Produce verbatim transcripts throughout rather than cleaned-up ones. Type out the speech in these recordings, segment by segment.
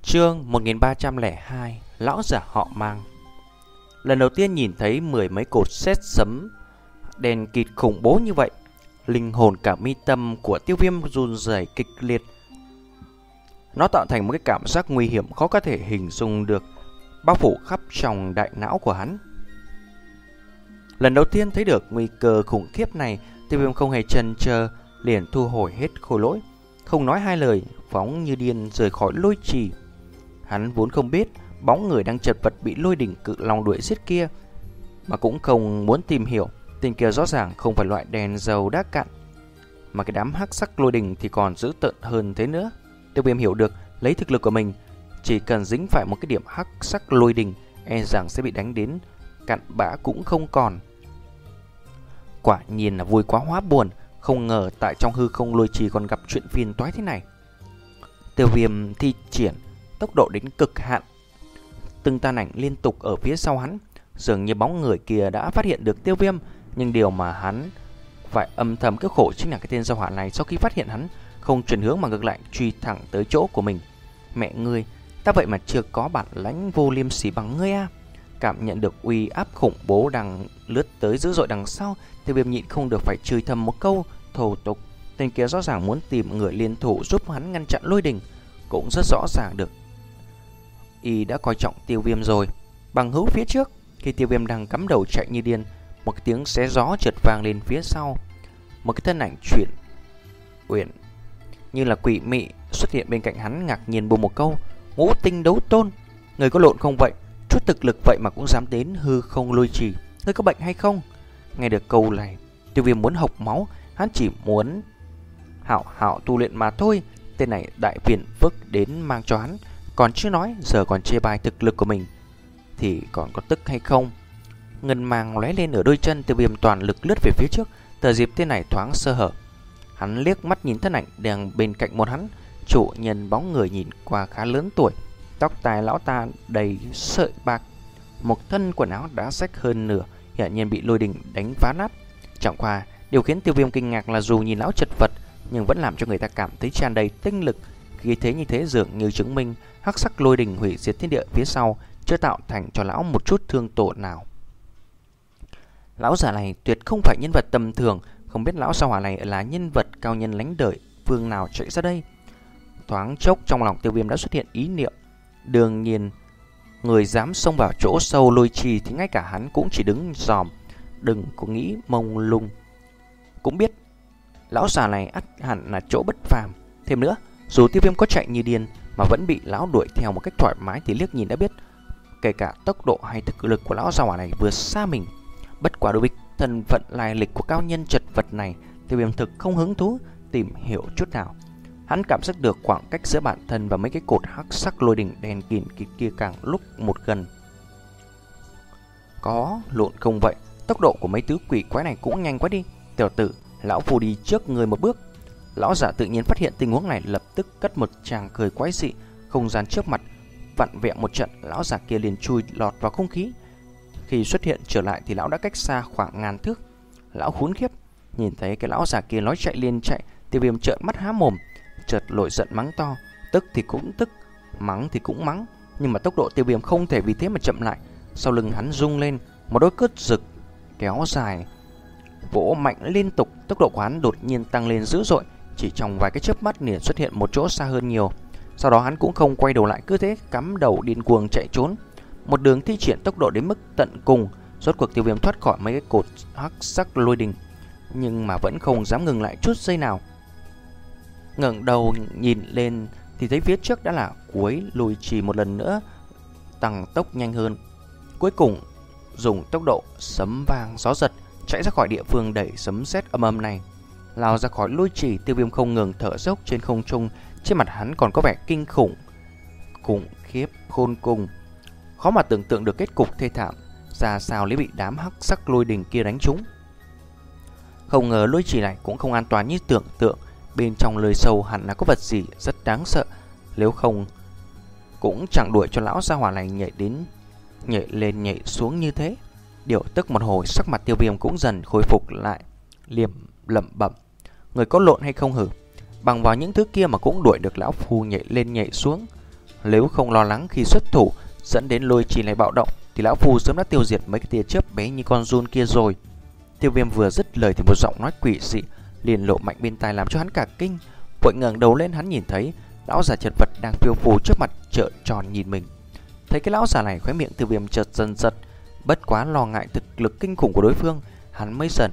Chương một nghìn ba trăm lẻ hai. Lão giả họ Mang. Lần đầu tiên nhìn thấy mười mấy cột sét sấm đèn kịt khủng bố như vậy, linh hồn cả mi tâm của Tiêu Viêm run rẩy kịch liệt. Nó tạo thành một cái cảm giác nguy hiểm khó có thể hình dung được, bao phủ khắp trong đại não của hắn. Lần đầu tiên thấy được nguy cơ khủng khiếp này, Tiêu Viêm không hề chần chờ, liền thu hồi hết khối lỗi, không nói hai lời, phóng như điên rời khỏi lôi trì. Hắn vốn không biết bóng người đang chật vật bị lôi đỉnh cự long đuổi giết kia, mà cũng không muốn tìm hiểu. Tên kia rõ ràng không phải loại đèn dầu đã cạn, mà cái đám hắc sắc lôi đỉnh thì còn dữ tợn hơn thế nữa. Tiêu Viêm hiểu được, lấy thực lực của mình, chỉ cần dính phải một cái điểm hắc sắc lôi đỉnh, e rằng sẽ bị đánh đến cặn bã cũng không còn. Quả nhiên là vui quá hóa buồn, không ngờ tại trong hư không lôi trì còn gặp chuyện phiền toái thế này. Tiêu Viêm thi triển tốc độ đến cực hạn, từng tàn ảnh liên tục ở phía sau hắn. Dường như bóng người kia đã phát hiện được Tiêu Viêm, nhưng điều mà hắn phải âm thầm cái khổ chính là cái tên gia hỏa này sau khi phát hiện hắn không chuyển hướng mà ngược lại truy thẳng tới chỗ của mình. Mẹ ngươi, ta vậy mà chưa có bản lãnh vô liêm sỉ bằng ngươi à? Cảm nhận được uy áp khủng bố đang lướt tới dữ dội đằng sau, Tiêu Viêm nhịn không được phải chửi thầm một câu thô tục. Tên kia rõ ràng muốn tìm người liên thủ giúp hắn ngăn chặn lôi đình, cũng rất rõ ràng được y đã coi trọng Tiêu Viêm rồi. Bằng hữu phía trước, khi Tiêu Viêm đang cắm đầu chạy như điên, một cái tiếng xé gió chợt vang lên phía sau. Một cái thân ảnh chuyển uyển như là quỷ mị xuất hiện bên cạnh hắn, ngạc nhiên buông một câu: "Ngũ tinh đấu tôn, người có lộn không vậy? Chút thực lực vậy mà cũng dám đến hư không lôi trì, ngươi có bệnh hay không?" Nghe được câu này, Tiêu Viêm muốn hộc máu. Hắn chỉ muốn hảo hảo tu luyện mà thôi. Tên này đại phiền phức đến mang cho hắn, còn chưa nói giờ còn chê bai thực lực của mình thì còn có tức hay không. Ngân mang lóe lên ở đôi chân, Tiêu Viêm toàn lực lướt về phía trước. Tờ dịp tên này thoáng sơ hở, hắn liếc mắt nhìn thân ảnh đang bên cạnh một hắn. Chủ nhân bóng người nhìn qua khá lớn tuổi, tóc tai lão ta đầy sợi bạc, một thân quần áo đã rách hơn nửa, hiển nhiên bị lôi đình đánh phá nát. Chẳng qua điều khiến Tiêu Viêm kinh ngạc là dù nhìn lão chật vật nhưng vẫn làm cho người ta cảm thấy tràn đầy tinh lực. Khi thế như thế dường như chứng minh hắc sắc lôi đình hủy diệt thiên địa phía sau chưa tạo thành cho lão một chút thương tổn nào. Lão già này tuyệt không phải nhân vật tầm thường, không biết lão sao hỏa này là nhân vật cao nhân lánh đời phương nào chạy ra đây. Thoáng chốc trong lòng Tiêu Viêm đã xuất hiện ý niệm, đương nhiên người dám xông vào chỗ sâu lôi trì thì ngay cả hắn cũng chỉ đứng dòm, đừng có nghĩ mông lung. Cũng biết lão già này ắt hẳn là chỗ bất phàm. Thêm nữa, dù Tiêu Viêm có chạy như điên mà vẫn bị lão đuổi theo một cách thoải mái thì liếc nhìn đã biết, kể cả tốc độ hay thực lực của lão già hỏa này vượt xa mình. Bất quá đối với thân phận lai lịch của cao nhân chật vật này, Tiêu Viêm thực không hứng thú tìm hiểu chút nào. Hắn cảm giác được khoảng cách giữa bản thân và mấy cái cột hắc sắc lôi đỉnh đèn kịt kịt kia càng lúc một gần. Có lộn không vậy? Tốc độ của mấy thứ quỷ quái này cũng nhanh quá đi. Tiểu tử, lão phù đi trước người một bước. Lão giả tự nhiên phát hiện tình huống này, lập tức cất một tràng cười quái dị. Không gian trước mặt vặn vẹo một trận, lão giả kia liền chui lọt vào không khí. Khi xuất hiện trở lại thì lão đã cách xa khoảng ngàn thước. Lão khốn khiếp, nhìn thấy cái lão giả kia nói chạy liền chạy, Tiêu Viêm trợn mắt há mồm, chợt nổi giận mắng to. Tức thì cũng tức, mắng thì cũng mắng, nhưng mà tốc độ Tiêu Viêm không thể vì thế mà chậm lại. Sau lưng hắn rung lên một đôi cước rực kéo dài, vỗ mạnh liên tục. Tốc độ của hắn đột nhiên tăng lên dữ dội, chỉ trong vài cái chớp mắt liền xuất hiện một chỗ xa hơn nhiều. Sau đó hắn cũng không quay đầu lại, cứ thế cắm đầu điên cuồng chạy trốn, một đường thi triển tốc độ đến mức tận cùng. Rốt cuộc Tiêu Viêm thoát khỏi mấy cái cột hắc sắc lôi đình, nhưng mà vẫn không dám ngừng lại chút giây nào. Ngẩng đầu nhìn lên thì thấy phía trước đã là cuối lùi trì, một lần nữa tăng tốc nhanh hơn. Cuối cùng dùng tốc độ sấm vang gió giật chạy ra khỏi địa phương đẩy sấm sét âm âm này, lao ra khỏi lôi trì. Tiêu Viêm không ngừng thở dốc trên không trung, trên mặt hắn còn có vẻ kinh khủng, khủng khiếp khôn cùng. Khó mà tưởng tượng được kết cục thê thảm ra sao nếu bị đám hắc sắc lôi đình kia đánh trúng. Không ngờ lôi trì này cũng không an toàn như tưởng tượng, bên trong lời sâu hẳn là có vật gì rất đáng sợ, nếu không cũng chẳng đuổi cho lão gia hỏa này nhảy đến nhảy lên nhảy xuống như thế. Điều tức một hồi, sắc mặt Tiêu Viêm cũng dần khôi phục lại, liềm lẩm bẩm: người có lộn hay không hử? Bằng vào những thứ kia mà cũng đuổi được lão phu nhảy lên nhảy xuống. Nếu không lo lắng khi xuất thủ dẫn đến Lôi Trì lại bạo động thì lão phu sớm đã tiêu diệt mấy cái tia chớp bé như con giun kia rồi. Tiêu Viêm vừa dứt lời thì một giọng nói quỷ dị liền lộ mạnh bên tai làm cho hắn cả kinh. Vội ngẩng đầu lên, hắn nhìn thấy lão già chật vật đang phiêu phù trước mặt, trợn tròn nhìn mình. Thấy cái lão già này, khóe miệng Tiêu Viêm chợt dần giật, bất quá lo ngại thực lực kinh khủng của đối phương, hắn mới dần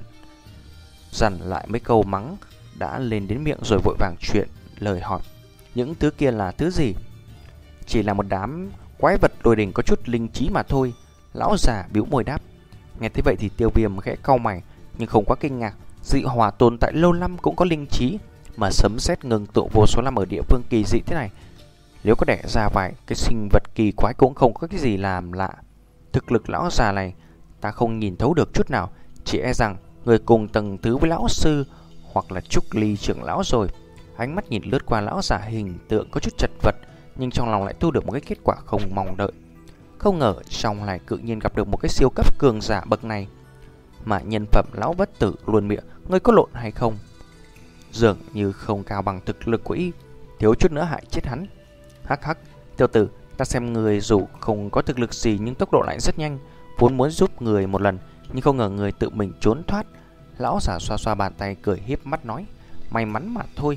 dằn lại mấy câu mắng đã lên đến miệng rồi vội vàng chuyện lời hỏi. Những thứ kia là thứ gì? Chỉ là một đám quái vật lôi đình có chút linh trí mà thôi, lão già bĩu môi đáp. Nghe thế vậy thì Tiêu Viêm khẽ cau mày nhưng không quá kinh ngạc. Dị hỏa tồn tại lâu năm cũng có linh trí, mà sấm sét ngừng tụ vô số năm ở địa phương kỳ dị thế này, nếu có đẻ ra vài cái sinh vật kỳ quái cũng không có cái gì làm lạ. Thực lực lão già này ta không nhìn thấu được chút nào, chỉ e rằng người cùng tầng thứ với lão sư hoặc là Trúc Ly trưởng lão rồi. Ánh mắt nhìn lướt qua lão già hình tượng có chút chật vật, nhưng trong lòng lại thu được một cái kết quả không mong đợi. Không ngờ trong này tự nhiên gặp được một cái siêu cấp cường giả bậc này, mà nhân phẩm lão bất tử luôn miệng ngươi có lộn hay không, dường như không cao bằng thực lực của y, thiếu chút nữa hại chết hắn. Hắc hắc, tiểu tử, ta xem người dù không có thực lực gì nhưng tốc độ lại rất nhanh, vốn muốn giúp người một lần nhưng không ngờ người tự mình trốn thoát. Lão giả xoa xoa bàn tay cười hiếp mắt nói, may mắn mà thôi.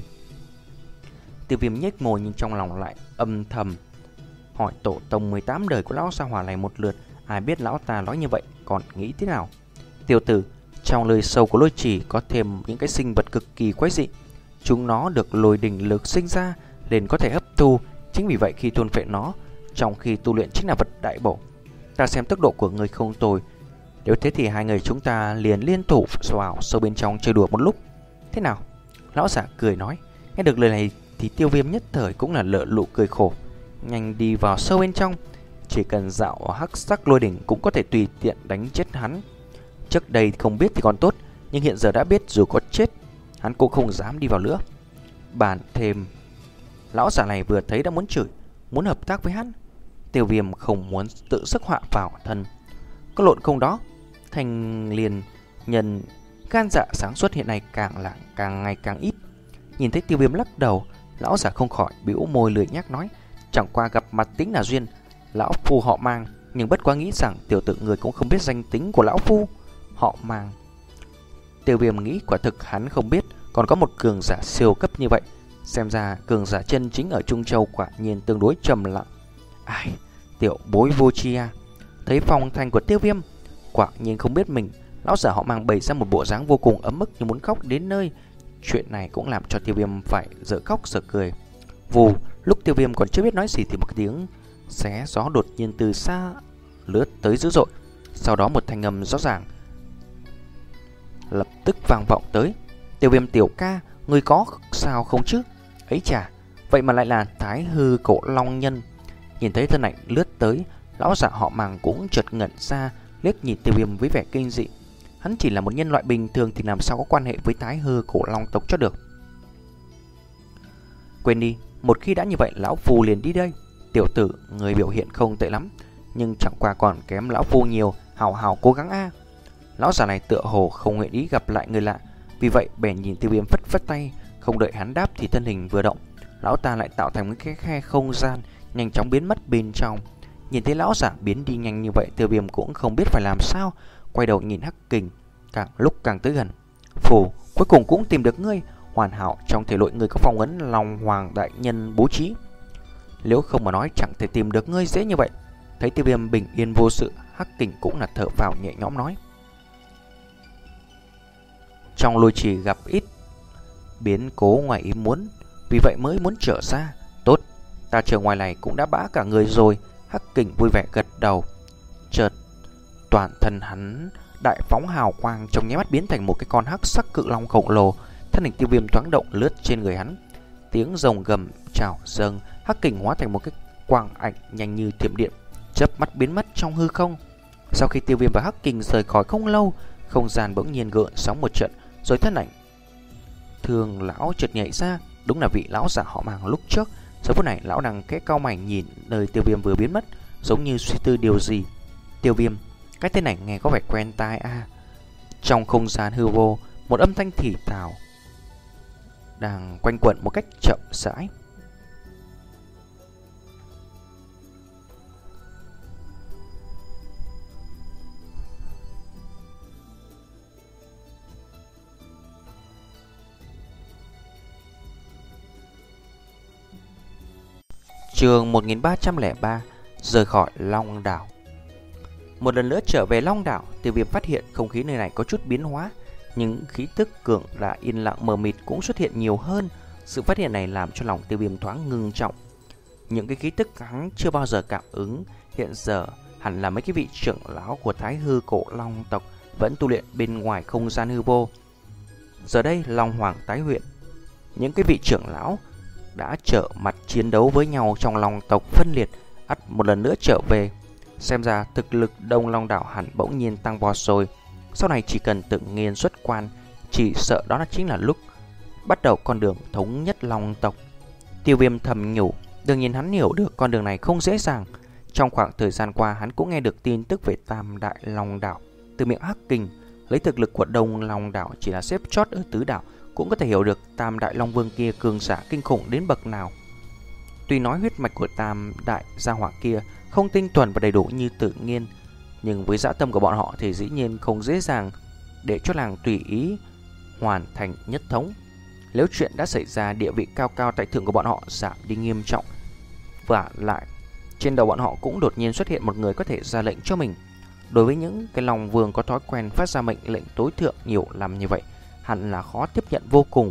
Tiêu Viêm nhếch môi nhưng trong lòng lại âm thầm hỏi tổ tông mười tám đời của lão Sa Hỏa này một lượt, ai biết lão ta nói như vậy còn nghĩ thế nào. Tiểu tử, trong lời sâu của Lôi Trì có thêm những cái sinh vật cực kỳ quái dị, chúng nó được lôi đình lực sinh ra nên có thể hấp thu, chính vì vậy khi thôn phệ nó trong khi tu luyện chính là vật đại bổ. Ta xem tốc độ của người không tồi, nếu thế thì hai người chúng ta liền liên thủ vào sâu bên trong chơi đùa một lúc, thế nào? Lão giả cười nói. Nghe được lời này thì Tiêu Viêm nhất thời cũng là lợ lụ cười khổ, nhanh đi vào sâu bên trong. Chỉ cần dạo hắc sắc lôi đỉnh cũng có thể tùy tiện đánh chết hắn. Trước đây không biết thì còn tốt, nhưng hiện giờ đã biết dù có chết hắn cũng không dám đi vào nữa. Bàn thêm, lão giả này vừa thấy đã muốn chửi, muốn hợp tác với hắn. Tiêu Viêm không muốn tự sức họa vào thân. Có lộn không đó? Thành liền nhân gan dạ sáng suốt hiện nay càng là càng ngày càng ít. Nhìn thấy Tiêu Viêm lắc đầu, lão giả không khỏi bĩu môi lười nhác nói, chẳng qua gặp mặt tính là duyên, lão phu họ Mang, nhưng bất quá nghĩ rằng tiểu tử người cũng không biết danh tính của lão phu. Họ Mang. Tiêu Viêm nghĩ quả thực hắn không biết còn có một cường giả siêu cấp như vậy. Xem ra cường giả chân chính ở Trung Châu quả nhiên tương đối trầm lặng. Ai, tiểu bối vô tri à. Thấy phong thanh của Tiêu Viêm, quả nhiên không biết mình, lão giả họ Mang bày ra một bộ dáng vô cùng ấm ức như muốn khóc đến nơi. Chuyện này cũng làm cho Tiêu Viêm phải dở khóc dở cười. Vù, lúc Tiêu Viêm còn chưa biết nói gì thì một tiếng xé gió đột nhiên từ xa lướt tới dữ dội. Sau đó một thanh âm rõ ràng lập tức vang vọng tới. Tiêu Viêm tiểu ca, người có sao không chứ? Ấy chà, vậy mà lại là Thái Hư Cổ Long Nhân. Nhìn thấy thân ảnh lướt tới, lão giả họ Màng cũng chợt ngẩn ra, liếc nhìn Tiêu Viêm với vẻ kinh dị. Hắn chỉ là một nhân loại bình thường thì làm sao có quan hệ với Thái Hư Cổ Long tộc cho được. Quên đi, một khi đã như vậy lão phu liền đi đây. Tiểu tử, người biểu hiện không tệ lắm, nhưng chẳng qua còn kém lão phu nhiều, hào hào cố gắng a. Lão già này tựa hồ không nguyện ý gặp lại người lạ, vì vậy bèn nhìn Tiêu Viêm phất phất tay. Không đợi hắn đáp thì thân hình vừa động, lão ta lại tạo thành một cái khe không gian, nhanh chóng biến mất bên trong. Nhìn thấy lão giả biến đi nhanh như vậy, Tiêu Viêm cũng không biết phải làm sao, quay đầu nhìn Hắc Kình, càng lúc càng tới gần. Phù, cuối cùng cũng tìm được ngươi, hoàn hảo trong thể nội người có phong ấn Long Hoàng đại nhân bố trí. Nếu không mà nói chẳng thể tìm được ngươi dễ như vậy. Thấy Tiêu Viêm bình yên vô sự, Hắc Kình cũng là thở phào nhẹ nhõm nói, trong Lôi Trì gặp ít biến cố ngoài ý muốn, vì vậy mới muốn trở ra. Tốt, ta chờ ngoài này cũng đã bã cả người rồi. Hắc Kình vui vẻ gật đầu. Chợt toàn thân hắn đại phóng hào quang, trong nháy mắt biến thành một cái con hắc sắc cự long khổng lồ. Thân hình Tiêu Viêm thoáng động lướt trên người hắn, tiếng rồng gầm trào dâng. Hắc Kình hóa thành một cái quang ảnh nhanh như thiểm điện, chớp mắt biến mất trong hư không. Sau khi Tiêu Viêm và Hắc Kình rời khỏi không lâu, không gian bỗng nhiên gợn sóng một trận, rồi thân ảnh Thường lão chợt nhảy ra, đúng là vị lão giả họ Màng lúc trước. Giờ phút này lão đang khẽ cau mày nhìn nơi Tiêu Viêm vừa biến mất, giống như suy tư điều gì. Tiêu Viêm, cái tên này nghe có vẻ quen tai a. À. Trong không gian hư vô, một âm thanh thì thào đang quanh quẩn một cách chậm rãi. Chương một nghìn ba trăm lẻ ba, rời khỏi Long Đảo. Một lần nữa trở về Long Đảo, Tiêu Viêm phát hiện không khí nơi này có chút biến hóa. Những khí tức cường đại yên lặng mờ mịt cũng xuất hiện nhiều hơn. Sự phát hiện này làm cho lòng Tiêu Viêm thoáng ngưng trọng. Những cái khí tức hắn chưa bao giờ cảm ứng hiện giờ hẳn là mấy cái vị trưởng lão của Thái Hư Cổ Long tộc vẫn tu luyện bên ngoài không gian hư vô. Giờ đây Long Hoàng tái huyện, những cái vị trưởng lão đã trở mặt chiến đấu với nhau trong Long tộc phân liệt, ắt một lần nữa trở về. Xem ra thực lực Đông Long Đảo hẳn bỗng nhiên tăng vọt rồi. Sau này chỉ cần tự nhiên xuất quan, chỉ sợ đó chính là lúc bắt đầu con đường thống nhất Long tộc. Tiêu Viêm thầm nhủ, đương nhiên hắn hiểu được con đường này không dễ dàng. Trong khoảng thời gian qua hắn cũng nghe được tin tức về Tam Đại Long Đảo từ miệng Hắc Kình. Lấy thực lực của Đông Long Đảo chỉ là xếp chót ở tứ đảo, cũng có thể hiểu được Tam Đại Long Vương kia cường giả kinh khủng đến bậc nào. Tuy nói huyết mạch của Tam Đại gia hỏa kia không tinh thuần và đầy đủ như tự nhiên, nhưng với dã tâm của bọn họ thì dĩ nhiên không dễ dàng để cho làng tùy ý hoàn thành nhất thống. Nếu chuyện đã xảy ra, địa vị cao cao tại thượng của bọn họ giảm đi nghiêm trọng. Và lại trên đầu bọn họ cũng đột nhiên xuất hiện một người có thể ra lệnh cho mình. Đối với những cái Long Vương có thói quen phát ra mệnh lệnh tối thượng nhiều năm như vậy, hẳn là khó tiếp nhận vô cùng.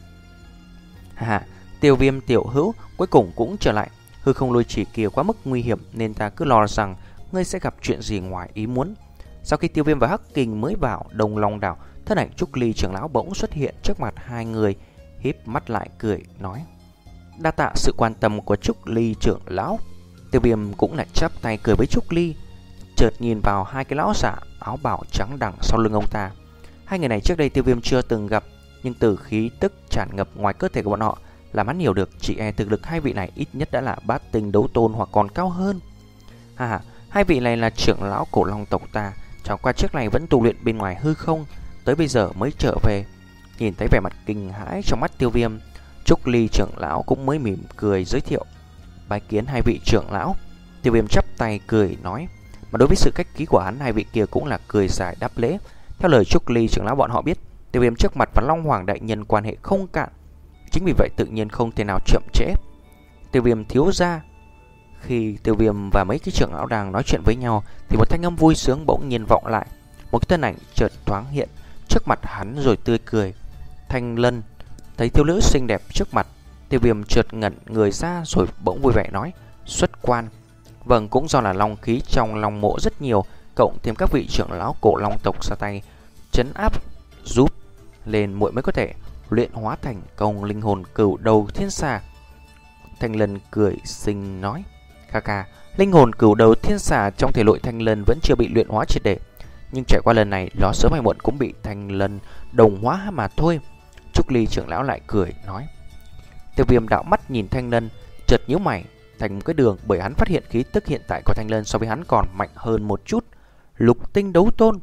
Hà, Tiêu Viêm tiểu hữu cuối cùng cũng trở lại. Hư không lôi chỉ kia quá mức nguy hiểm nên ta cứ lo rằng ngươi sẽ gặp chuyện gì ngoài ý muốn. Sau khi Tiêu Viêm và Hắc Kình mới vào Đông Long Đảo, thân ảnh Trúc Ly trưởng lão bỗng xuất hiện trước mặt hai người, híp mắt lại cười nói: đa tạ sự quan tâm của Trúc Ly trưởng lão. Tiêu Viêm cũng lại chắp tay cười với Trúc Ly, chợt nhìn vào hai cái lão giả áo bào trắng đằng sau lưng ông ta. Hai người này trước đây Tiêu Viêm chưa từng gặp, nhưng từ khí tức tràn ngập ngoài cơ thể của bọn họ làm hắn hiểu được chỉ e thực lực hai vị này ít nhất đã là bát tinh đấu tôn hoặc còn cao hơn. Ha, hai vị này là trưởng lão Cổ Long tộc ta, chẳng qua trước này vẫn tu luyện bên ngoài hư không, tới bây giờ mới trở về. Nhìn thấy vẻ mặt kinh hãi trong mắt Tiêu Viêm, Trúc Ly trưởng lão cũng mới mỉm cười giới thiệu: bái kiến hai vị trưởng lão. Tiêu Viêm chắp tay cười nói, mà đối với sự khách khí của hắn, hai vị kia cũng là cười dài đáp lễ. Theo lời Trúc Ly trưởng lão bọn họ biết, Tiêu Viêm trước mặt và Long Hoàng đại nhân quan hệ không cạn, chính vì vậy tự nhiên không thể nào chậm trễ. Tiêu Viêm thiếu gia. Khi Tiêu Viêm và mấy cái trưởng lão đang nói chuyện với nhau thì một thanh âm vui sướng bỗng nhiên vọng lại. Một cái thân ảnh chợt thoáng hiện trước mặt hắn rồi tươi cười. Thanh Lân. Thấy thiếu nữ xinh đẹp trước mặt, Tiêu Viêm chợt ngẩn người ra rồi bỗng vui vẻ nói: xuất quan. Vâng, cũng do là long khí trong long mộ rất nhiều, cộng thêm các vị trưởng lão Cổ Long tộc ra tay trấn áp giúp lên, muội mới có thể luyện hóa thành công linh hồn cửu đầu thiên xà. Thanh Lân cười xinh nói: ca ca, linh hồn cửu đầu thiên xà trong thể nội Thanh Lân vẫn chưa bị luyện hóa triệt để, nhưng trải qua lần này nó sớm hay muộn cũng bị Thanh Lân đồng hóa mà thôi. Trúc Ly trưởng lão lại cười nói. Tiêu Viêm đạo mắt nhìn Thanh Lân, chợt nhíu mày thành một cái đường, bởi hắn phát hiện khí tức hiện tại của Thanh Lân so với hắn còn mạnh hơn một chút. Lục tinh đấu tôn.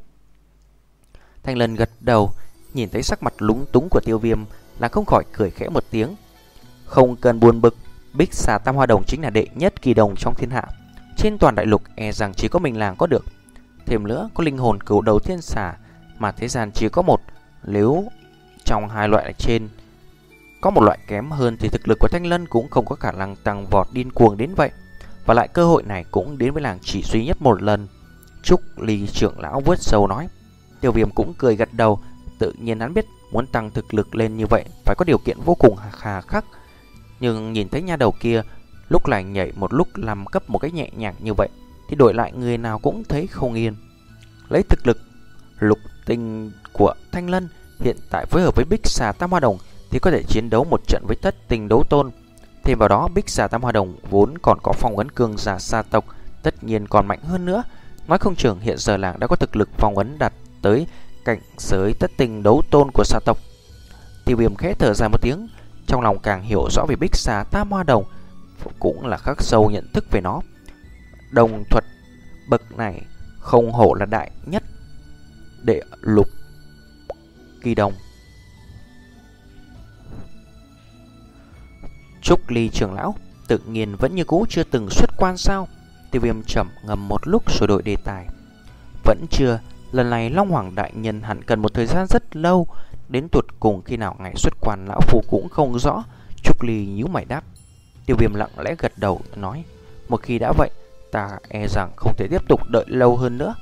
Thanh Lân gật đầu, nhìn thấy sắc mặt lúng túng của Tiêu Viêm là không khỏi cười khẽ một tiếng. Không cần buồn bực, Bích Xà Tam Hoa Đồng chính là đệ nhất kỳ đồng trong thiên hạ, trên toàn đại lục e rằng chỉ có mình làng có được. Thêm nữa có linh hồn cửu đầu thiên xà mà thế gian chỉ có một. Nếu trong hai loại trên có một loại kém hơn thì thực lực của Thanh Lân cũng không có khả năng tăng vọt điên cuồng đến vậy. Và lại cơ hội này cũng đến với làng chỉ duy nhất một lần. Trúc Ly trưởng lão vuốt sâu nói. Tiêu Viêm cũng cười gật đầu. Tự nhiên hắn biết muốn tăng thực lực lên như vậy phải có điều kiện vô cùng hà khắc. Nhưng nhìn thấy nha đầu kia lúc này nhảy một lúc làm cấp một cái nhẹ nhàng như vậy thì đổi lại người nào cũng thấy không yên. Lấy thực lực lục tinh của Thanh Lân hiện tại phối hợp với Bích Xà Tam Hoa Đồng thì có thể chiến đấu một trận với thất tinh đấu tôn. Thêm vào đó Bích Xà Tam Hoa Đồng vốn còn có phong ấn cường giả sa tộc, tất nhiên còn mạnh hơn nữa. Nói không chừng hiện giờ làng đã có thực lực phong ấn đạt tới cảnh giới thất tinh đấu tôn của sa tộc. Tiêu Viêm khẽ thở dài một tiếng, trong lòng càng hiểu rõ về Bích Xà Tam Hoa Đồng, cũng là khắc sâu nhận thức về nó. Đồng thuật bậc này không hổ là đại nhất đệ lục kỳ đồng. Trúc Ly trưởng lão tự nhiên vẫn như cũ chưa từng xuất quan sao? Tiêu Viêm trầm ngầm một lúc rồi đổi đề tài. Vẫn chưa, lần này Long Hoàng đại nhân hẳn cần một thời gian rất lâu, đến tuột cùng khi nào ngày xuất quan lão phu cũng không rõ. Trúc Ly nhíu mày đáp. Tiêu Viêm lặng lẽ gật đầu nói, một khi đã vậy, ta e rằng không thể tiếp tục đợi lâu hơn nữa.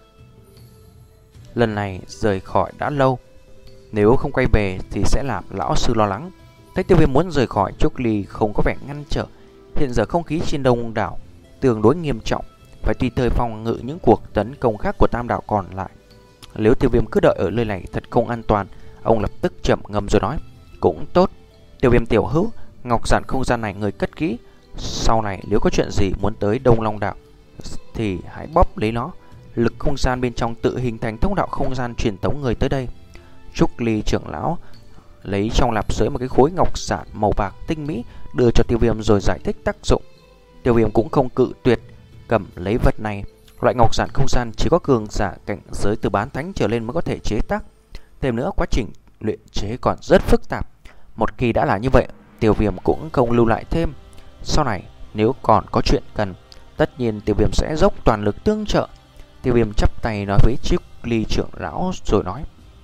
Lần này rời khỏi đã lâu, nếu không quay về thì sẽ làm lão sư lo lắng. Thấy Tiêu Viêm muốn rời khỏi, Trúc Ly không có vẻ ngăn trở. Hiện giờ không khí trên đông đảo tương đối nghiêm trọng, phải tùy thời phòng ngự những cuộc tấn công khác của Tam đảo còn lại. Nếu Tiêu Viêm cứ đợi ở nơi này thật không an toàn. Ông lập tức trầm ngâm rồi nói, cũng tốt, Tiêu Viêm tiểu hữu, ngọc giản không gian này người cất kỹ, sau này nếu có chuyện gì muốn tới Đông Long đảo thì hãy bóp lấy nó. Lực không gian bên trong tự hình thành thông đạo không gian truyền tống người tới đây. Trúc Ly trưởng lão lấy trong lạp sới một cái khối ngọc giản màu bạc tinh mỹ, đưa cho Tiêu Viêm rồi giải thích tác dụng. Tiêu Viêm cũng không cự tuyệt, cầm lấy vật này. Loại ngọc giản không gian chỉ có cường giả cảnh giới từ bán thánh trở lên mới có thể chế tác. Thêm nữa, quá trình luyện chế còn rất phức tạp. Một khi đã là như vậy, Tiêu Viêm cũng không lưu lại thêm. Sau này nếu còn có chuyện cần, tất nhiên Tiêu Viêm sẽ dốc toàn lực tương trợ. Tiêu Viêm chắp tay nói với Trúc Ly trưởng lão rồi nói,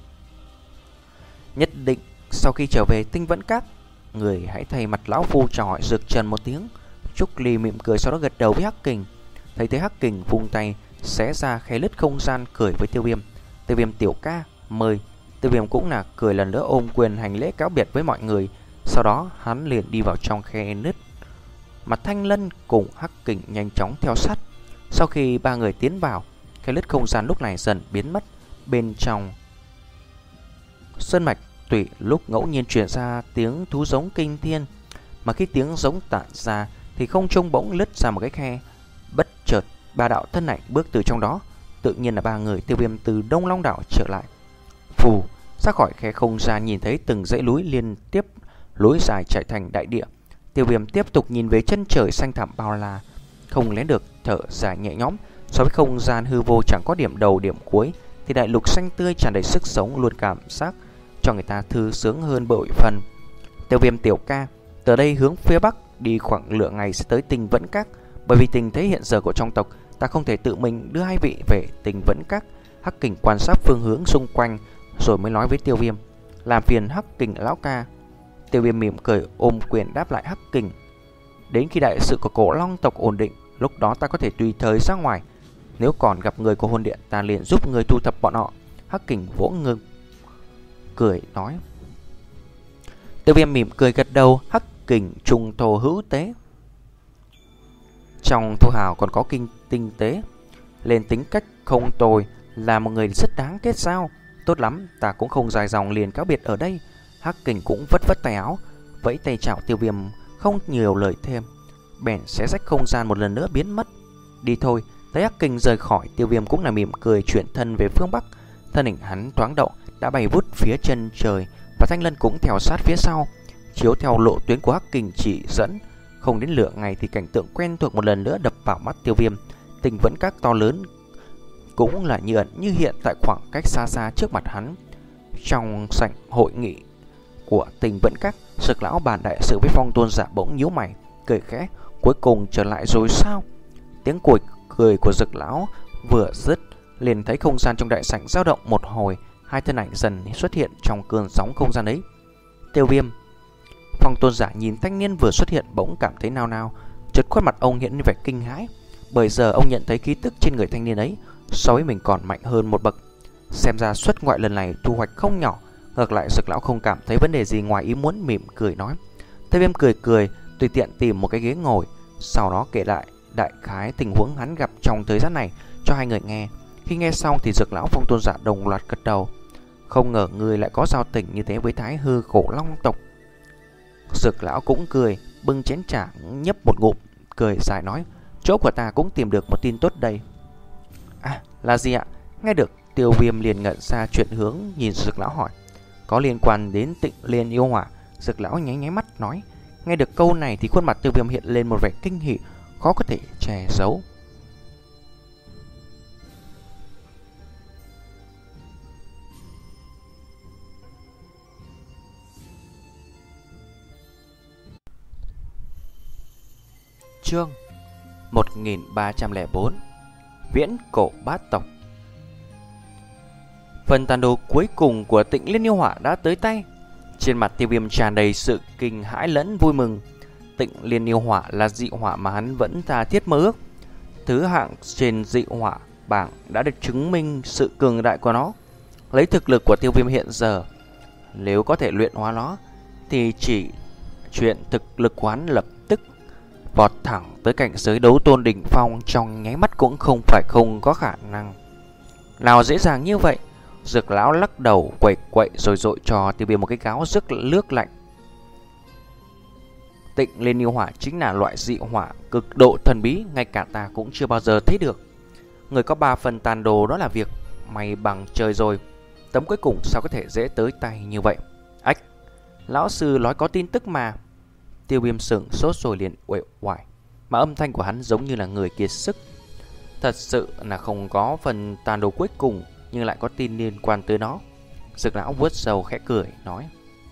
nhất định sau khi trở về Tinh Vẫn Các, người hãy thay mặt lão phu chào hỏi Dược Trần một tiếng. Trúc Ly mỉm cười sau đó gật đầu với Hắc Kình. Thấy thế Hắc Kình vung tay xé ra khe lứt không gian cười với Tiêu Viêm. Tiêu Viêm tiểu ca mời. Tiêu Viêm cũng là cười lần nữa ôm quyền hành lễ cáo biệt với mọi người. Sau đó hắn liền đi vào trong khe nứt. Mà Thanh Lân cùng Hắc Kình nhanh chóng theo sát. Sau khi ba người tiến vào, khe lứt không gian lúc này dần biến mất. Bên trong sơn mạch tùy lúc ngẫu nhiên truyền ra tiếng thú giống kinh thiên. Mà khi tiếng giống tản ra thì không trung bỗng lứt ra một cái khe. Bất chợt ba đạo thân ảnh bước từ trong đó. Tự nhiên là ba người Tiêu Viêm từ Đông Long đảo trở lại. Phù ra khỏi khe không gian, nhìn thấy từng dãy núi liên tiếp lối dài trải thành đại địa. Tiêu Viêm tiếp tục nhìn về chân trời xanh thẳm bao la, không lén được thở dài nhẹ nhõm. So với không gian hư vô chẳng có điểm đầu điểm cuối, thì đại lục xanh tươi tràn đầy sức sống luôn cảm giác cho người ta thư sướng hơn bội phần. Tiêu Viêm tiểu ca, từ đây hướng phía bắc đi khoảng lượng ngày sẽ tới Tinh Vẫn Các. Bởi vì tình thế hiện giờ của trong tộc, ta không thể tự mình đưa hai vị về Tinh Vẫn Các. Hắc Kình quan sát phương hướng xung quanh rồi mới nói với Tiêu Viêm, làm phiền Hắc Kình lão ca. Tiêu Viêm mỉm cười ôm quyền đáp lại Hắc Kình, đến khi đại sự của Cổ Long tộc ổn định, lúc đó ta có thể tùy thời ra ngoài. Nếu còn gặp người của hồn điện, ta liền giúp người thu thập bọn họ. Hắc Kình vỗ ngực cười nói. Tiêu Viêm mỉm cười gật đầu. Hắc Kình trung thổ hữu tế, trong thô hào còn có kinh tinh tế, lên tính cách không tồi, là một người rất đáng kết giao. Tốt lắm, ta cũng không dài dòng liền cáo biệt ở đây. Hắc Kình cũng vất vất tay áo, vẫy tay chào Tiêu Viêm, không nhiều lời thêm, bèn xé rách không gian một lần nữa biến mất. Đi thôi. Thấy Hắc Kình rời khỏi, Tiêu Viêm cũng là mỉm cười chuyển thân về phương bắc. Thân hình hắn thoáng động đã bay vút phía chân trời, và Thanh Lân cũng theo sát phía sau, chiếu theo lộ tuyến của Hắc Kình chỉ dẫn. Không đến lượng ngày thì cảnh tượng quen thuộc một lần nữa đập vào mắt Tiêu Viêm. Tinh Vẫn Các to lớn cũng là như ẩn như hiện tại khoảng cách xa xa trước mặt hắn. Trong sảnh hội nghị của Tinh Vẫn Các, Dược lão bàn đại sự với Phong Tôn giả bỗng nhíu mày, cười khẽ, cuối cùng trở lại rồi sao? Tiếng cười cười của Dược lão vừa dứt, liền thấy không gian trong đại sảnh dao động một hồi, hai thân ảnh dần xuất hiện trong cơn sóng không gian ấy. Tiêu Viêm. Phong Tôn giả nhìn thanh niên vừa xuất hiện bỗng cảm thấy nao nao, chợt khuôn mặt ông hiện lên vẻ kinh hãi, bởi giờ ông nhận thấy khí tức trên người thanh niên ấy so với mình còn mạnh hơn một bậc. Xem ra xuất ngoại lần này thu hoạch không nhỏ. Ngược lại Dược lão không cảm thấy vấn đề gì ngoài ý muốn, mỉm cười nói. Tiêu Viêm cười cười, tùy tiện tìm một cái ghế ngồi, sau đó kể lại đại khái tình huống hắn gặp trong thời gian này cho hai người nghe. Khi nghe xong thì Dược lão, Phong Tôn giả đồng loạt gật đầu. Không ngờ người lại có giao tình như thế với Thái Hư Cổ Long tộc. Dược lão cũng cười, bưng chén trà nhấp một ngụm, cười dài nói, chỗ của ta cũng tìm được một tin tốt đây. À, là gì ạ? Nghe được, Tiêu Viêm liền ngẩn ra, chuyển hướng nhìn Dược lão hỏi. Có liên quan đến Tịnh Liên yêu hỏa. Dược lão nháy nháy mắt nói. Nghe được câu này thì khuôn mặt Tiêu Viêm hiện lên một vẻ kinh hỉ khó có thể che giấu. Chương một nghìn ba trăm lẻ bốn. Viễn cổ bát tộc. Phần tàn đồ cuối cùng của Tịnh Liên yêu hỏa đã tới tay. Trên mặt Tiêu Viêm tràn đầy sự kinh hãi lẫn vui mừng. Tịnh Liên Yêu Hỏa là dị hỏa mà hắn vẫn tha thiết mơ ước. Thứ hạng trên dị hỏa bảng đã được chứng minh sự cường đại của nó. Lấy thực lực của Tiêu Viêm hiện giờ, nếu có thể luyện hóa nó thì chỉ chuyện thực lực của hắn lập tức vọt thẳng tới cảnh giới đấu tôn đỉnh phong trong nháy mắt cũng không phải không có khả năng. Nào dễ dàng như vậy. Dược lão lắc đầu quậy quậy rồi dội cho Tiêu Viêm một cái gáo rước nước lạnh. Tịnh Liên Yêu Hỏa chính là loại dị hỏa cực độ thần bí, ngay cả ta cũng chưa bao giờ thấy được. Người có ba phần tàn đồ đó là việc may bằng trời rồi. Tấm cuối cùng sao có thể dễ tới tay như vậy? Ách, lão sư nói có tin tức mà. Tiêu Viêm sững sốt rồi liền uể oải, mà âm thanh của hắn giống như là người kiệt sức. Thật sự là không có phần tàn đồ cuối cùng, nhưng lại có tin liên quan tới nó. Dược lão vuốt râu khẽ cười nói: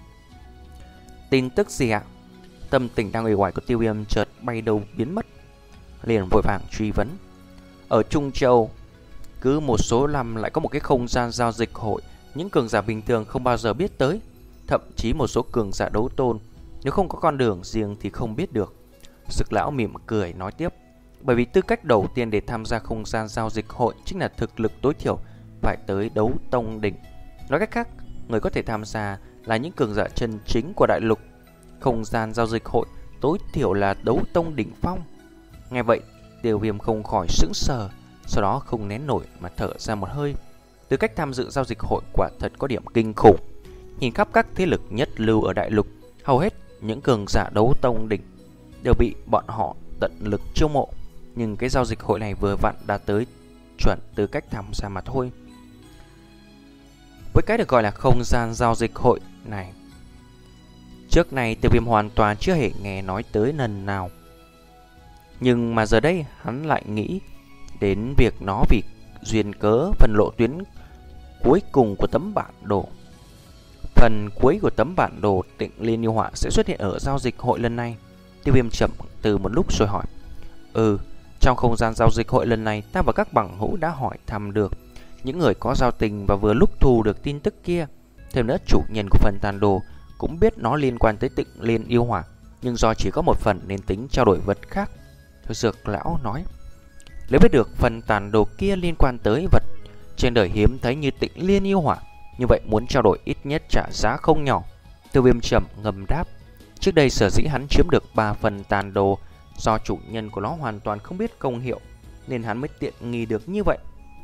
tin tức gì ạ? Tâm tình đang uể oải của Tiêu Viêm chợt bay đầu biến mất, liền vội vàng truy vấn. Ở Trung Châu, cứ một số năm lại có một cái không gian giao dịch hội, những cường giả bình thường không bao giờ biết tới. Thậm chí một số cường giả đấu tôn, nếu không có con đường riêng thì không biết được. Dược lão mỉm cười nói tiếp: bởi vì tư cách đầu tiên để tham gia không gian giao dịch hội chính là thực lực tối thiểu phải tới đấu tông đỉnh. Nói cách khác, người có thể tham gia là những cường giả chân chính của đại lục. Không gian giao dịch hội tối thiểu là đấu tông đỉnh phong. Nghe vậy, Tiêu Viêm không khỏi sững sờ, sau đó không nén nổi mà thở ra một hơi. Tư cách tham dự giao dịch hội quả thật có điểm kinh khủng. Nhìn khắp các thế lực nhất lưu ở đại lục, hầu hết những cường giả đấu tông đỉnh đều bị bọn họ tận lực chiêu mộ. Nhưng cái giao dịch hội này vừa vặn đã tới chuẩn tư cách tham gia mà thôi. Với cái được gọi là không gian giao dịch hội này, trước này Tiêu Viêm hoàn toàn chưa hề nghe nói tới lần nào. Nhưng mà giờ đây hắn lại nghĩ đến việc nó vì duyên cớ phần lộ tuyến cuối cùng của tấm bản đồ. Phần cuối của tấm bản đồ Tịnh Liên Yêu Hỏa sẽ xuất hiện ở giao dịch hội lần này. Tiêu Viêm chậm từ một lúc rồi hỏi: Ừ, trong không gian giao dịch hội lần này, ta và các bằng hữu đã hỏi thăm được những người có giao tình và vừa lúc thu được tin tức kia. Thêm nữa, chủ nhân của phần tàn đồ cũng biết nó liên quan tới Tịnh Liên Yêu Hỏa, nhưng do chỉ có một phần nên tính trao đổi vật khác. Dược lão nói: nếu biết được phần tàn đồ kia liên quan tới vật trên đời hiếm thấy như Tịnh Liên Yêu Hỏa, như vậy muốn trao đổi ít nhất trả giá không nhỏ. Tiêu Viêm trầm ngầm đáp: trước đây sở dĩ hắn chiếm được ba phần tàn đồ do chủ nhân của nó hoàn toàn không biết công hiệu, nên hắn mới tiện nghi được như vậy.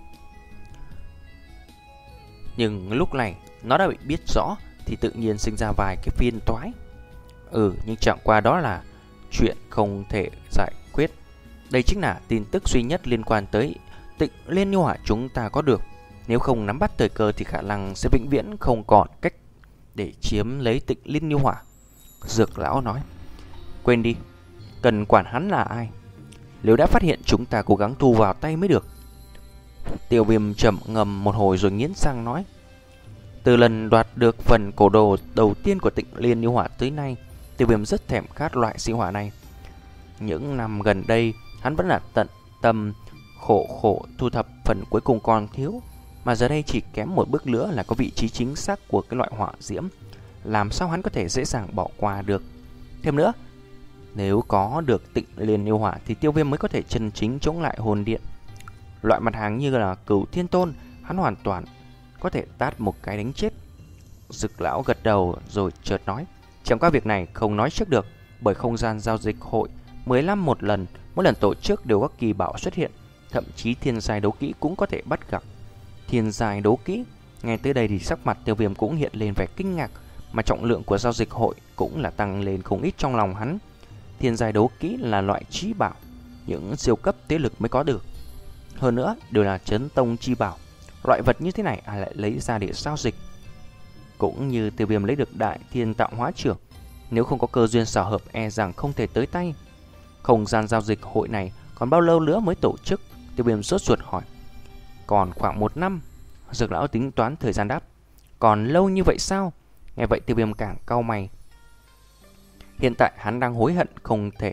Nhưng lúc này nó đã bị biết rõ thì tự nhiên sinh ra vài cái phiền toái. Ừ, nhưng chẳng qua đó là chuyện không thể giải quyết. Đây chính là tin tức duy nhất liên quan tới Tịnh Liên Yêu Hỏa chúng ta có được. Nếu không nắm bắt thời cơ thì khả năng sẽ vĩnh viễn không còn cách để chiếm lấy Tịnh Liên Yêu Hỏa. Dược lão nói: quên đi, cần quản hắn là ai. Nếu đã phát hiện, chúng ta cố gắng thu vào tay mới được. Tiêu Viêm trầm ngầm một hồi rồi nghiến răng nói: từ lần đoạt được phần cổ đồ đầu tiên của Tịnh Liên Yêu Hỏa tới nay, Tiêu Viêm rất thèm khát loại dị hỏa này. Những năm gần đây, hắn vẫn là tận tâm khổ khổ thu thập phần cuối cùng còn thiếu, mà giờ đây chỉ kém một bước nữa là có vị trí chính xác của cái loại hỏa diễm. Làm sao hắn có thể dễ dàng bỏ qua được? Thêm nữa, nếu có được Tịnh Liên Yêu Hỏa thì Tiêu Viêm mới có thể chân chính chống lại hồn điện. Loại mặt hàng như là Cửu Thiên Tôn, hắn hoàn toàn có thể tát một cái đánh chết. Dực lão gật đầu rồi chợt nói: chẳng qua việc này không nói trước được, bởi không gian giao dịch hội mười lăm một lần, mỗi lần tổ chức đều có kỳ bảo xuất hiện, thậm chí thiên giai đấu kỹ cũng có thể bắt gặp. Thiên giai đấu kỹ? Nghe tới đây thì sắc mặt Tiêu Viêm cũng hiện lên vẻ kinh ngạc, mà trọng lượng của giao dịch hội cũng là tăng lên không ít trong lòng hắn. Thiên giai đấu kỹ là loại trí bảo, những siêu cấp thế lực mới có được. Hơn nữa đều là chấn tông chi bảo. Loại vật như thế này ai lại lấy ra để giao dịch? Cũng như Tiêu Viêm lấy được Đại Thiên Tạo Hóa Trưởng, nếu không có cơ duyên xảo hợp e rằng không thể tới tay. Không gian giao dịch hội này còn bao lâu nữa mới tổ chức? Tiêu Viêm sốt ruột hỏi. Còn khoảng một năm. Dược lão tính toán thời gian đáp. Còn lâu như vậy sao? Nghe vậy Tiêu Viêm càng cau mày. Hiện tại hắn đang hối hận không thể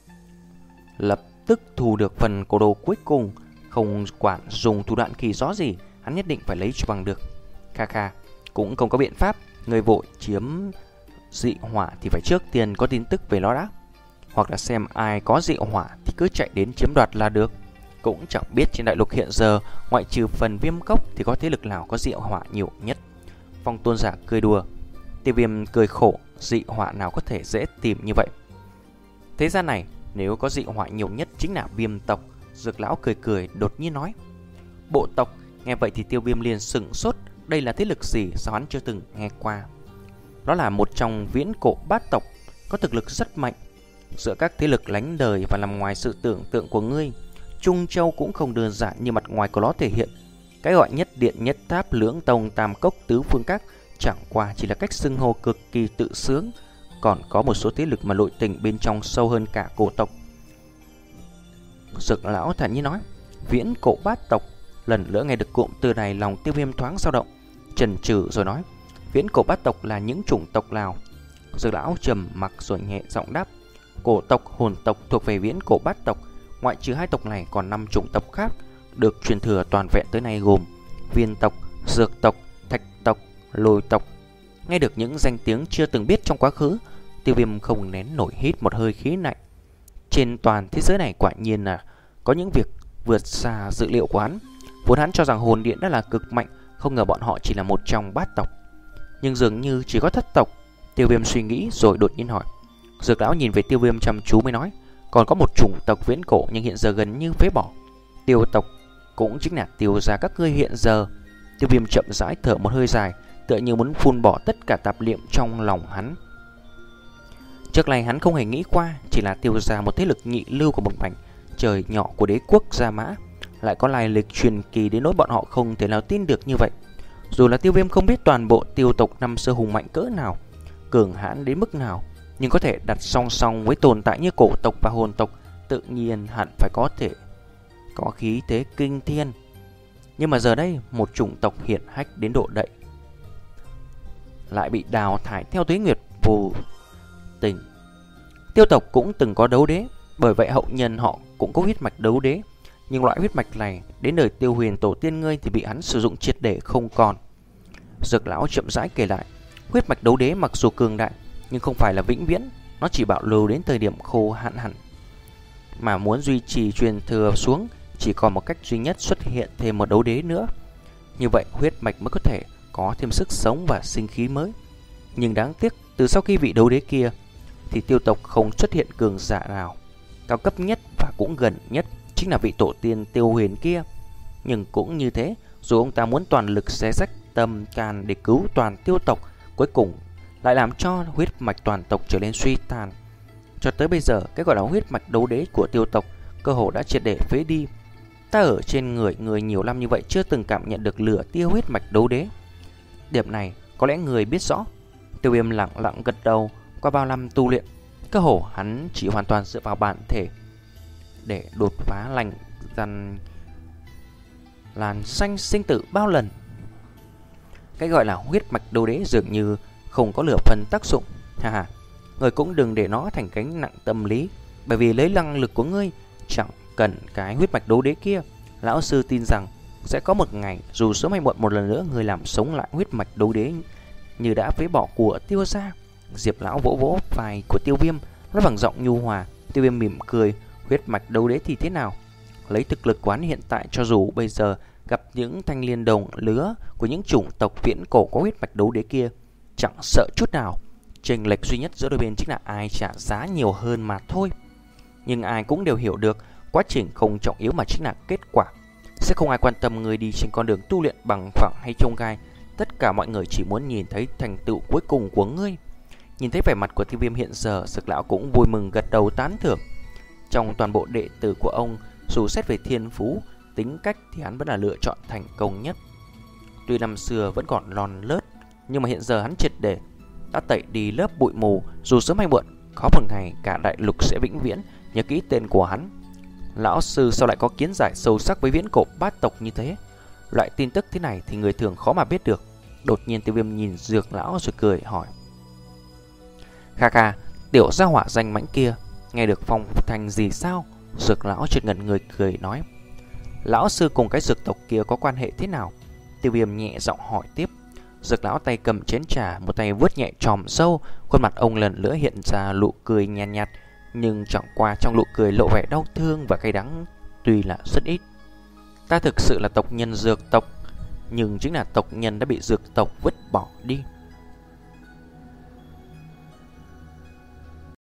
lập tức thu được phần cổ đồ cuối cùng. Không quản dùng thủ đoạn kỳ gió gì, hắn nhất định phải lấy cho bằng được. Kha kha, cũng không có biện pháp. Người vội chiếm dị hỏa thì phải trước tiên có tin tức về nó đã. hoặc là xem ai có dị hỏa thì cứ chạy đến chiếm đoạt là được. Cũng chẳng biết trên đại lục hiện giờ, ngoại trừ phần Viêm Cốc thì có thế lực nào có dị hỏa nhiều nhất. Phong tôn giả cười đùa. Tiêu Viêm cười khổ, dị hỏa nào có thể dễ tìm như vậy. Thế gian này, nếu có dị hỏa nhiều nhất chính là Viêm tộc. Dược lão cười cười đột nhiên nói. Bộ tộc. Nghe vậy thì Tiêu Viêm liền sững sốt. Đây là thế lực gì sao hắn chưa từng nghe qua? Đó là một trong viễn cổ bát tộc, có thực lực rất mạnh. Giữa các thế lực lánh đời và nằm ngoài sự tưởng tượng của ngươi, Trung Châu cũng không đơn giản như mặt ngoài của nó thể hiện. Cái gọi nhất điện nhất tháp lưỡng tông tam cốc tứ phương các chẳng qua chỉ là cách xưng hô cực kỳ tự sướng. Còn có một số thế lực mà nội tình bên trong sâu hơn cả cổ tộc. Dược lão thản nhiên nói. Viễn cổ bát tộc. Lần nữa nghe được cụm từ này, lòng Tiêu Viêm thoáng dao động, chần chừ rồi nói. Viễn cổ bát tộc là những chủng tộc nào? Dược lão trầm mặc rồi nhẹ giọng đáp. Cổ tộc, hồn tộc thuộc về viễn cổ bát tộc. Ngoại trừ hai tộc này còn năm chủng tộc khác được truyền thừa toàn vẹn tới nay, gồm viên tộc, dược tộc, thạch tộc, lôi tộc. Nghe được những danh tiếng chưa từng biết trong quá khứ, Tiêu Viêm không nén nổi hít một hơi khí lạnh. Trên toàn thế giới này quả nhiên là có những việc vượt xa dự liệu của hắn. Vốn hắn cho rằng hồn điện đã là cực mạnh, không ngờ bọn họ chỉ là một trong bát tộc. Nhưng dường như chỉ có thất tộc. Tiêu Viêm suy nghĩ rồi đột nhiên hỏi. Dược lão nhìn về Tiêu Viêm chăm chú mới nói. Còn có một chủng tộc viễn cổ nhưng hiện giờ gần như phế bỏ. Tiêu tộc, cũng chính là tiêu gia các ngươi hiện giờ. Tiêu Viêm chậm rãi thở một hơi dài, tựa như muốn phun bỏ tất cả tạp niệm trong lòng hắn. Trước này hắn không hề nghĩ qua, chỉ là tiêu gia một thế lực nhị lưu của một mảnh trời nhỏ của đế quốc Gia Mã, lại có lai lịch truyền kỳ đến nỗi bọn họ không thể nào tin được như vậy. Dù là Tiêu Viêm không biết toàn bộ tiêu tộc năm xưa hùng mạnh cỡ nào, cường hãn đến mức nào, nhưng có thể đặt song song với tồn tại như cổ tộc và hồn tộc, tự nhiên hẳn phải có thể có khí thế kinh thiên. Nhưng mà giờ đây, một chủng tộc hiển hách đến độ đậy lại bị đào thải theo tuế nguyệt vô tình. Tiêu tộc cũng từng có đấu đế, bởi vậy hậu nhân họ cũng có huyết mạch đấu đế. Nhưng loại huyết mạch này đến đời Tiêu Huyền tổ tiên ngươi thì bị hắn sử dụng triệt để không còn. Dược lão chậm rãi kể lại. Huyết mạch đấu đế mặc dù cường đại nhưng không phải là vĩnh viễn, nó chỉ bảo lưu đến thời điểm khô hạn hẳn. Mà muốn duy trì truyền thừa xuống, chỉ còn một cách duy nhất, xuất hiện thêm một đấu đế nữa. Như vậy huyết mạch mới có thể có thêm sức sống và sinh khí mới. Nhưng đáng tiếc, từ sau khi vị đấu đế kia thì tiêu tộc không xuất hiện cường giả nào. Cao cấp nhất và cũng gần nhất chính là vị tổ tiên Tiêu Huyền kia. Nhưng cũng như thế, dù ông ta muốn toàn lực xé rách tâm can để cứu toàn tiêu tộc, cuối cùng lại làm cho huyết mạch toàn tộc trở nên suy tàn. Cho tới bây giờ, cái gọi là huyết mạch đấu đế của tiêu tộc cơ hồ đã triệt để phế đi. Ta ở trên người người nhiều năm như vậy chưa từng cảm nhận được lửa tia huyết mạch đấu đế. Điểm này có lẽ người biết rõ. Tiêu Viêm lặng lặng gật đầu. Qua bao năm tu luyện, cơ hồ hắn chỉ hoàn toàn dựa vào bản thể để đột phá lành dằn làn xanh sinh tử bao lần. Cái gọi là huyết mạch đấu đế dường như không có lửa phần tác dụng. Ha ha, người cũng đừng để nó thành gánh nặng tâm lý, bởi vì lấy năng lực của ngươi chẳng cần cái huyết mạch đấu đế kia. Lão sư tin rằng sẽ có một ngày, dù sớm hay muộn, một lần nữa người làm sống lại huyết mạch đấu đế như đã phế bỏ của Tiêu gia. Diệp lão vỗ vỗ vai của Tiêu Viêm, nói bằng giọng nhu hòa. Tiêu Viêm mỉm cười. Huyết mạch đấu đế thì thế nào? Lấy thực lực quán hiện tại, cho dù bây giờ gặp những thanh liên đồng lứa của những chủng tộc viễn cổ có huyết mạch đấu đế kia, chẳng sợ chút nào. Chênh lệch duy nhất giữa đôi bên chính là ai trả giá nhiều hơn mà thôi. Nhưng ai cũng đều hiểu được, quá trình không trọng yếu mà chính là kết quả. Sẽ không ai quan tâm người đi trên con đường tu luyện bằng phẳng hay chông gai. Tất cả mọi người chỉ muốn nhìn thấy thành tựu cuối cùng của ngươi. Nhìn thấy vẻ mặt của Tiêu Viêm hiện giờ, Dược lão cũng vui mừng gật đầu tán thưởng. Trong toàn bộ đệ tử của ông, dù xét về thiên phú, tính cách thì hắn vẫn là lựa chọn thành công nhất. Tuy năm xưa vẫn còn lòn lớt, nhưng mà hiện giờ hắn triệt để đã tẩy đi lớp bụi mù. Dù sớm hay muộn, có một ngày cả đại lục sẽ vĩnh viễn nhớ kỹ tên của hắn. Lão sư sao lại có kiến giải sâu sắc với viễn cổ bát tộc như thế? Loại tin tức thế này thì người thường khó mà biết được. Đột nhiên Tiêu Viêm nhìn Dược lão rồi cười hỏi. Kha kha, tiểu gia hỏa danh mãnh kia nghe được phong thành gì sao? Dược lão chợt ngẩn người cười nói. Lão sư cùng cái dược tộc kia có quan hệ thế nào? Tiêu Viêm nhẹ giọng hỏi tiếp. Dược lão tay cầm chén trà, một tay vuốt nhẹ tròm râu, khuôn mặt ông lần nữa hiện ra nụ cười nhàn nhạt, nhạt, nhưng chẳng qua trong nụ cười lộ vẻ đau thương và cay đắng tuy là rất ít. Ta thực sự là tộc nhân dược tộc, nhưng chính là tộc nhân đã bị dược tộc vứt bỏ đi.